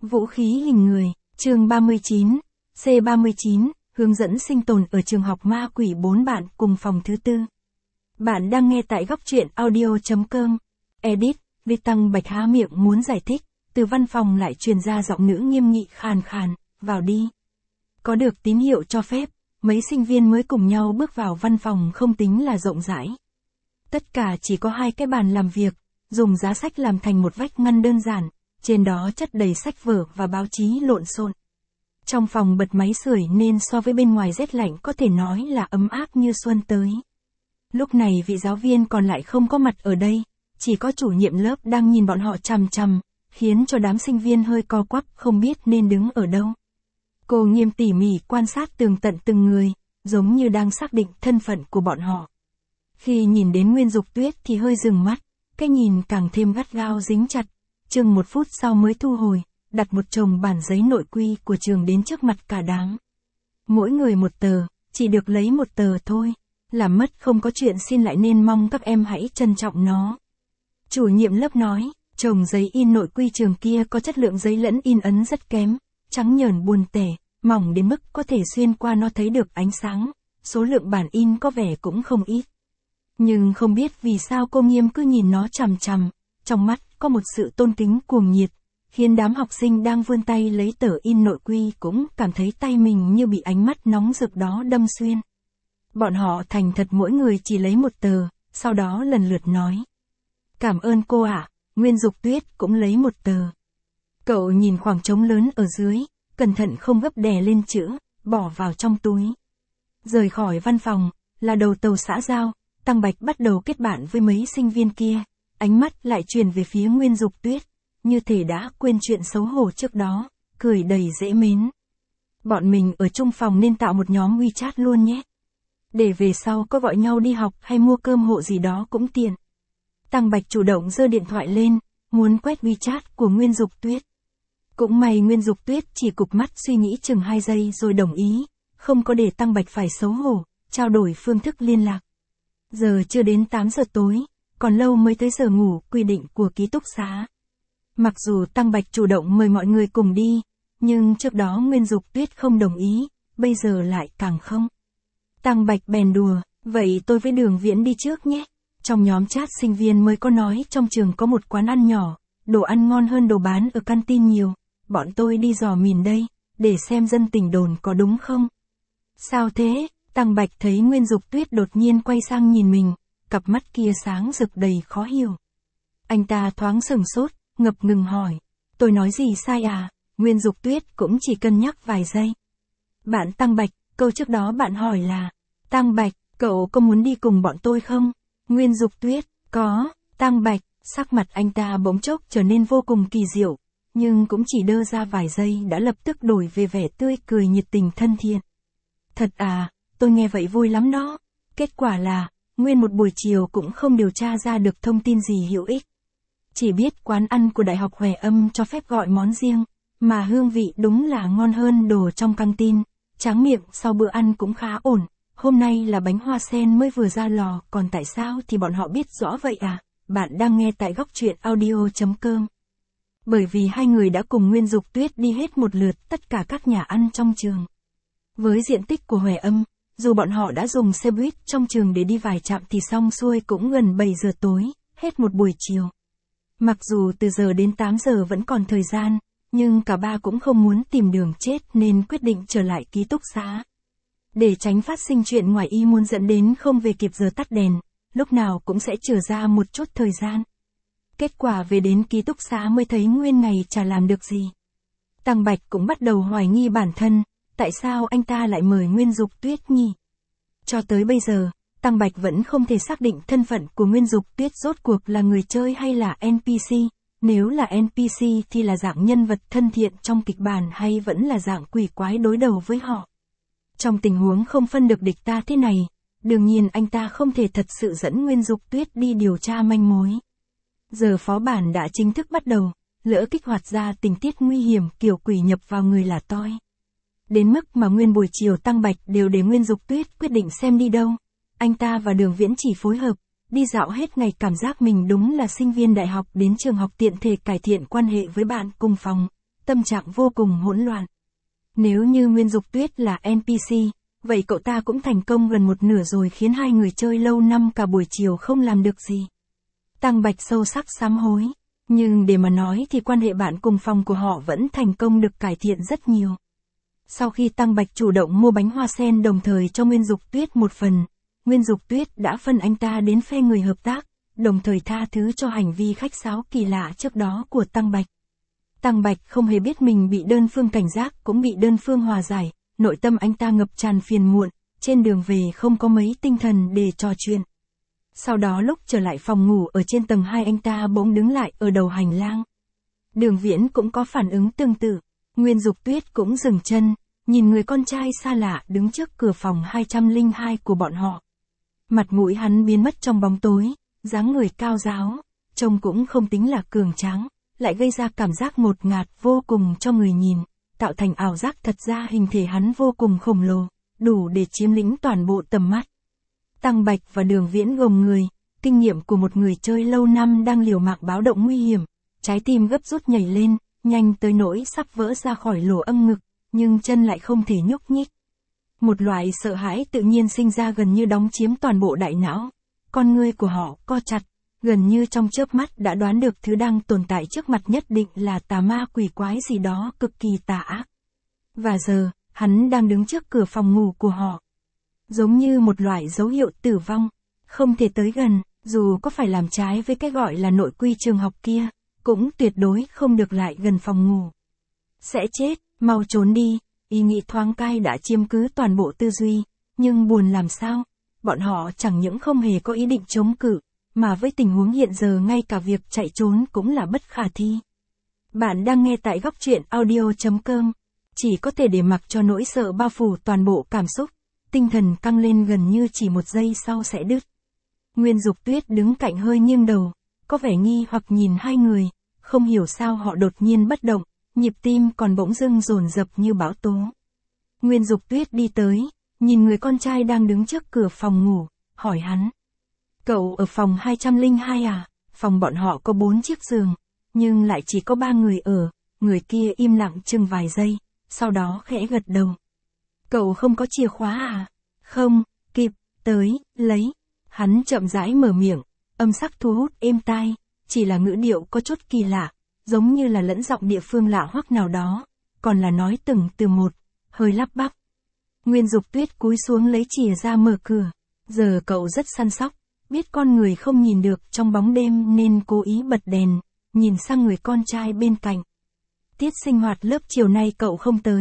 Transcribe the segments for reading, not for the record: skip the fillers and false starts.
Vũ khí hình người, chương 39, C39, hướng dẫn sinh tồn ở trường học ma quỷ 4 bạn cùng phòng thứ tư. Bạn đang nghe tại góc truyện audio.com. Edit, Vi Tăng Bạch há miệng muốn giải thích, từ văn phòng lại truyền ra giọng nữ nghiêm nghị khàn khàn, vào đi. Có được tín hiệu cho phép, mấy sinh viên mới cùng nhau bước vào văn phòng không tính là rộng rãi. Tất cả chỉ có 2 cái bàn làm việc, dùng giá sách làm thành một vách ngăn đơn giản, trên đó chất đầy sách vở và báo chí lộn xộn. Trong phòng bật máy sưởi nên so với bên ngoài rét lạnh có thể nói là ấm áp như xuân tới. Lúc này vị giáo viên còn lại không có mặt ở đây, chỉ có chủ nhiệm lớp đang nhìn bọn họ chằm chằm, khiến cho đám sinh viên hơi co quắp không biết nên đứng ở đâu. Cô nghiêm tỉ mỉ quan sát tường tận từng người, giống như đang xác định thân phận của bọn họ. Khi nhìn đến Nguyên Dục Tuyết thì hơi dừng mắt, cái nhìn càng thêm gắt gao dính chặt, chừng 1 phút sau mới thu hồi, đặt một chồng bản giấy nội quy của trường đến trước mặt cả đám. Mỗi người một tờ, chỉ được lấy 1 tờ thôi, làm mất không có chuyện xin lại nên mong các em hãy trân trọng nó. Chủ nhiệm lớp nói, chồng giấy in nội quy trường kia có chất lượng giấy lẫn in ấn rất kém, trắng nhờn buồn tẻ, mỏng đến mức có thể xuyên qua nó thấy được ánh sáng, số lượng bản in có vẻ cũng không ít. Nhưng không biết vì sao cô Nghiêm cứ nhìn nó chằm chằm, trong mắt có một sự tôn kính cuồng nhiệt, khiến đám học sinh đang vươn tay lấy tờ in nội quy cũng cảm thấy tay mình như bị ánh mắt nóng rực đó đâm xuyên. Bọn họ thành thật mỗi người chỉ lấy 1 tờ, sau đó lần lượt nói. Cảm ơn cô ạ. Nguyên Dục Tuyết cũng lấy 1 tờ. Cậu nhìn khoảng trống lớn ở dưới, cẩn thận không gấp đè lên chữ, bỏ vào trong túi. Rời khỏi văn phòng, là đầu tàu xã giao, Tăng Bạch bắt đầu kết bạn với mấy sinh viên kia, ánh mắt lại truyền về phía Nguyên Dục Tuyết, như thể đã quên chuyện xấu hổ trước đó, cười đầy dễ mến. Bọn mình ở chung phòng nên tạo một nhóm WeChat luôn nhé. Để về sau có gọi nhau đi học hay mua cơm hộ gì đó cũng tiện. Tăng Bạch chủ động giơ điện thoại lên, muốn quét WeChat của Nguyên Dục Tuyết. Cũng may Nguyên Dục Tuyết chỉ cụp mắt suy nghĩ chừng 2 giây rồi đồng ý, không có để Tăng Bạch phải xấu hổ, trao đổi phương thức liên lạc. Giờ chưa đến 8 giờ tối, còn lâu mới tới giờ ngủ quy định của ký túc xá. Mặc dù Tăng Bạch chủ động mời mọi người cùng đi, nhưng trước đó Nguyên Dục Tuyết không đồng ý, bây giờ lại càng không. Tăng Bạch bèn đùa, vậy tôi với Đường Viễn đi trước nhé. Trong nhóm chat sinh viên mới có nói trong trường có một quán ăn nhỏ, đồ ăn ngon hơn đồ bán ở canteen nhiều, bọn tôi đi dò mìn đây, để xem dân tình đồn có đúng không. Sao thế? Tăng Bạch thấy Nguyên Dục Tuyết đột nhiên quay sang nhìn mình, cặp mắt kia sáng rực đầy khó hiểu. Anh ta thoáng sửng sốt, ngập ngừng hỏi, tôi nói gì sai à? Nguyên Dục Tuyết cũng chỉ cân nhắc vài giây. Bạn Tăng Bạch, câu trước đó bạn hỏi là, Tăng Bạch, cậu có muốn đi cùng bọn tôi không? Nguyên Dục Tuyết, có. Tăng Bạch, sắc mặt anh ta bỗng chốc trở nên vô cùng kỳ diệu, nhưng cũng chỉ đơ ra vài giây đã lập tức đổi về vẻ tươi cười nhiệt tình thân thiện. Thật à, tôi nghe vậy vui lắm đó. Kết quả là, nguyên một buổi chiều cũng không điều tra ra được thông tin gì hữu ích. Chỉ biết quán ăn của Đại học Hòe Âm cho phép gọi món riêng, mà hương vị đúng là ngon hơn đồ trong căng tin, tráng miệng sau bữa ăn cũng khá ổn. Hôm nay là bánh hoa sen mới vừa ra lò, còn tại sao thì bọn họ biết rõ vậy à? Bạn đang nghe tại góc truyện audio.com. Bởi vì 2 người đã cùng Nguyên Dục Tuyết đi hết một lượt tất cả các nhà ăn trong trường. Với diện tích của Hòe Âm, dù bọn họ đã dùng xe buýt trong trường để đi vài trạm thì xong xuôi cũng gần 7 giờ tối, hết một buổi chiều. Mặc dù từ giờ đến 8 giờ vẫn còn thời gian, nhưng cả ba cũng không muốn tìm đường chết nên quyết định trở lại ký túc xá. Để tránh phát sinh chuyện ngoài ý muốn dẫn đến không về kịp giờ tắt đèn, lúc nào cũng sẽ chừa ra một chút thời gian. Kết quả về đến ký túc xá mới thấy nguyên ngày chả làm được gì. Tăng Bạch cũng bắt đầu hoài nghi bản thân, tại sao anh ta lại mời Nguyên Dục Tuyết nhỉ? Cho tới bây giờ, Tăng Bạch vẫn không thể xác định thân phận của Nguyên Dục Tuyết rốt cuộc là người chơi hay là NPC, nếu là NPC thì là dạng nhân vật thân thiện trong kịch bản hay vẫn là dạng quỷ quái đối đầu với họ. Trong tình huống không phân được địch ta thế này, đương nhiên anh ta không thể thật sự dẫn Nguyên Dục Tuyết đi điều tra manh mối. Giờ phó bản đã chính thức bắt đầu, lỡ kích hoạt ra tình tiết nguy hiểm kiểu quỷ nhập vào người là toi. Đến mức mà nguyên buổi chiều Tăng Bạch đều để Nguyên Dục Tuyết quyết định xem đi đâu. Anh ta và Đường Viễn chỉ phối hợp, đi dạo hết ngày cảm giác mình đúng là sinh viên đại học đến trường học tiện thể cải thiện quan hệ với bạn cùng phòng. tâm trạng vô cùng hỗn loạn. Nếu như Nguyên Dục Tuyết là NPC, vậy cậu ta cũng thành công gần một nửa rồi, khiến hai người chơi lâu năm cả buổi chiều không làm được gì. Tăng Bạch sâu sắc sám hối, nhưng để mà nói thì quan hệ bạn cùng phòng của họ vẫn thành công được cải thiện rất nhiều. Sau khi Tăng Bạch chủ động mua bánh hoa sen đồng thời cho Nguyên Dục Tuyết một phần, Nguyên Dục Tuyết đã phân anh ta đến phe người hợp tác, đồng thời tha thứ cho hành vi khách sáo kỳ lạ trước đó của Tăng Bạch. Tăng Bạch không hề biết mình bị đơn phương cảnh giác cũng bị đơn phương hòa giải, nội tâm anh ta ngập tràn phiền muộn, trên đường về không có mấy tinh thần để trò chuyện. Sau đó lúc trở lại phòng ngủ ở trên tầng 2 anh ta bỗng đứng lại ở đầu hành lang. Đường Viễn cũng có phản ứng tương tự, Nguyên Dục Tuyết cũng dừng chân, nhìn người con trai xa lạ đứng trước cửa phòng 202 của bọn họ. Mặt mũi hắn biến mất trong bóng tối, dáng người cao ráo, trông cũng không tính là cường tráng, lại gây ra cảm giác ngột ngạt vô cùng cho người nhìn, tạo thành ảo giác thật ra hình thể hắn vô cùng khổng lồ, đủ để chiếm lĩnh toàn bộ tầm mắt. Tăng Bạch và Đường Viễn gồng người, kinh nghiệm của một người chơi lâu năm đang liều mạng báo động nguy hiểm, trái tim gấp rút nhảy lên, nhanh tới nỗi sắp vỡ ra khỏi lỗ âm ngực, nhưng chân lại không thể nhúc nhích. Một loại sợ hãi tự nhiên sinh ra gần như đóng chiếm toàn bộ đại não, con ngươi của họ co chặt, gần như trong chớp mắt đã đoán được thứ đang tồn tại trước mặt nhất định là tà ma quỷ quái gì đó cực kỳ tà ác. Và giờ, hắn đang đứng trước cửa phòng ngủ của họ. Giống như một loại dấu hiệu tử vong, không thể tới gần, dù có phải làm trái với cái gọi là nội quy trường học kia, cũng tuyệt đối không được lại gần phòng ngủ. Sẽ chết, mau trốn đi, ý nghĩ thoáng cai đã chiếm cứ toàn bộ tư duy, nhưng buồn làm sao, bọn họ chẳng những không hề có ý định chống cự, mà với tình huống hiện giờ ngay cả việc chạy trốn cũng là bất khả thi. Bạn đang nghe tại góc truyện audio.com, chỉ có thể để mặc cho nỗi sợ bao phủ toàn bộ cảm xúc, tinh thần căng lên gần như chỉ một giây sau sẽ đứt. Nguyên Dục Tuyết đứng cạnh hơi nghiêng đầu, có vẻ nghi hoặc nhìn hai người, không hiểu sao họ đột nhiên bất động, nhịp tim còn bỗng dưng dồn dập như bão tố. Nguyên Dục Tuyết đi tới, nhìn người con trai đang đứng trước cửa phòng ngủ, hỏi hắn. Cậu ở phòng 202 à? Phòng bọn họ có 4 chiếc giường, nhưng lại chỉ có 3 người ở, người kia im lặng chừng vài giây, sau đó khẽ gật đầu. Cậu không có chìa khóa à? Không, kịp, tới, lấy. Hắn chậm rãi mở miệng, âm sắc thu hút êm tai, chỉ là ngữ điệu có chút kỳ lạ, giống như là lẫn giọng địa phương lạ hoắc nào đó, còn là nói từng từ một, hơi lắp bắp. Nguyên Dục Tuyết cúi xuống lấy chìa ra mở cửa, giờ cậu rất săn sóc, biết con người không nhìn được trong bóng đêm nên cố ý bật đèn, nhìn sang người con trai bên cạnh. Tiết sinh hoạt lớp chiều nay cậu không tới.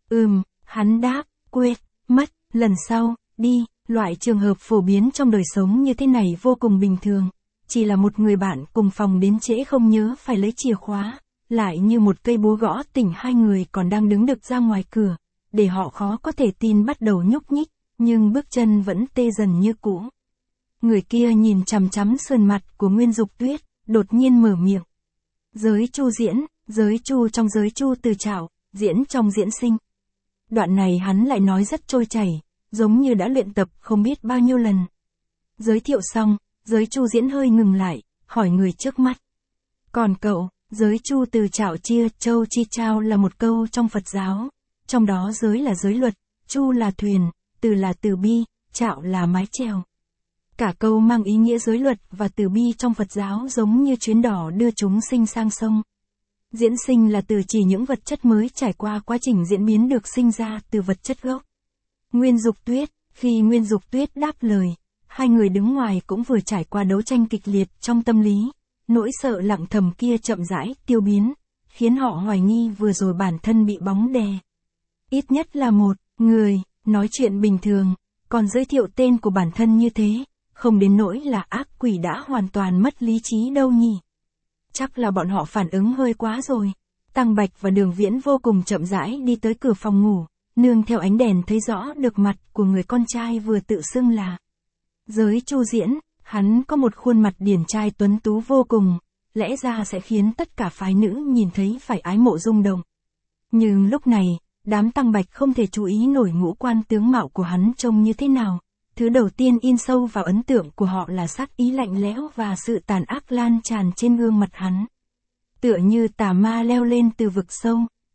Hắn đáp, quên, mất, lần sau, đi. Loại trường hợp phổ biến trong đời sống như thế này vô cùng bình thường, chỉ là một người bạn cùng phòng đến trễ không nhớ phải lấy chìa khóa, lại như một cây búa gõ tỉnh hai người còn đang đứng đực ra ngoài cửa, để họ khó có thể tin bắt đầu nhúc nhích, nhưng bước chân vẫn tê dần như cũ. Người kia nhìn chằm chằm sườn mặt của Nguyên Dục Tuyết, đột nhiên mở miệng. Giới Chu diễn, giới Chu trong giới Chu từ trảo, diễn trong diễn sinh. Đoạn này hắn lại nói rất trôi chảy, giống như đã luyện tập không biết bao nhiêu lần. Giới thiệu xong, giới Chu diễn hơi ngừng lại, hỏi người trước mắt. Còn cậu, giới Chu từ trảo chia châu chi trao là một câu trong Phật giáo, trong đó giới là giới luật, Chu là thuyền, từ là từ bi, trảo là mái chèo. Cả câu mang ý nghĩa giới luật và từ bi trong Phật giáo giống như chuyến đò đưa chúng sinh sang sông. Diễn sinh là từ chỉ những vật chất mới trải qua quá trình diễn biến được sinh ra từ vật chất gốc. Nguyên Dục Tuyết, khi Nguyên Dục Tuyết đáp lời, hai người đứng ngoài cũng vừa trải qua đấu tranh kịch liệt trong tâm lý, nỗi sợ lặng thầm kia chậm rãi tiêu biến, khiến họ hoài nghi vừa rồi bản thân bị bóng đè. Ít nhất là một người nói chuyện bình thường, còn giới thiệu tên của bản thân như thế, không đến nỗi là ác quỷ đã hoàn toàn mất lý trí đâu nhỉ. Chắc là bọn họ phản ứng hơi quá rồi. Tăng Bạch và Đường Viễn vô cùng chậm rãi đi tới cửa phòng ngủ, nương theo ánh đèn thấy rõ được mặt của người con trai vừa tự xưng là Giới Chu diễn. Hắn có một khuôn mặt điển trai tuấn tú vô cùng, lẽ ra sẽ khiến tất cả phái nữ nhìn thấy phải ái mộ rung động. Nhưng lúc này, đám Tăng Bạch không thể chú ý nổi ngũ quan tướng mạo của hắn trông như thế nào. Thứ đầu tiên in sâu vào ấn tượng của họ là sát ý lạnh lẽo và sự tàn ác lan tràn trên gương mặt hắn. Tựa như tà ma leo lên từ vực sâu,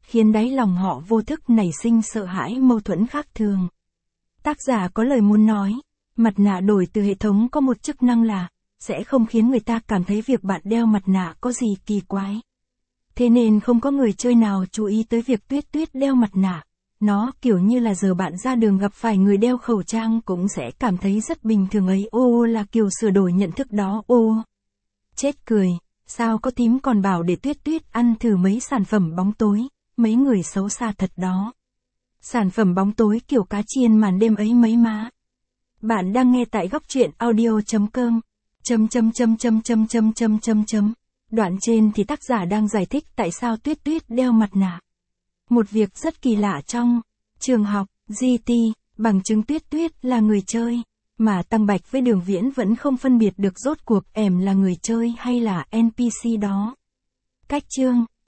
khiến đáy lòng họ vô thức nảy sinh sợ hãi mâu thuẫn khác thường. Tác giả có lời muốn nói, mặt nạ đổi từ hệ thống có một chức năng là, sẽ không khiến người ta cảm thấy việc bạn đeo mặt nạ có gì kỳ quái. Thế nên không có người chơi nào chú ý tới việc Tuyết Tuyết đeo mặt nạ. Nó kiểu như là giờ bạn ra đường gặp phải người đeo khẩu trang cũng sẽ cảm thấy rất bình thường ấy. Ô là kiểu sửa đổi nhận thức đó. Ô. Chết cười, sao có thím còn bảo để Tuyết Tuyết ăn thử mấy sản phẩm bóng tối, mấy người xấu xa thật đó. Sản phẩm bóng tối kiểu cá chiên màn đêm ấy mấy má. Bạn đang nghe tại góc truyện audio.com. Đoạn trên thì tác giả đang giải thích tại sao Tuyết Tuyết đeo mặt nạ. Một việc rất kỳ lạ trong trường học, GT, bằng chứng Tuyết Tuyết là người chơi, mà Tăng Bạch với Đường Viễn vẫn không phân biệt được rốt cuộc em là người chơi hay là NPC đó. Cách chương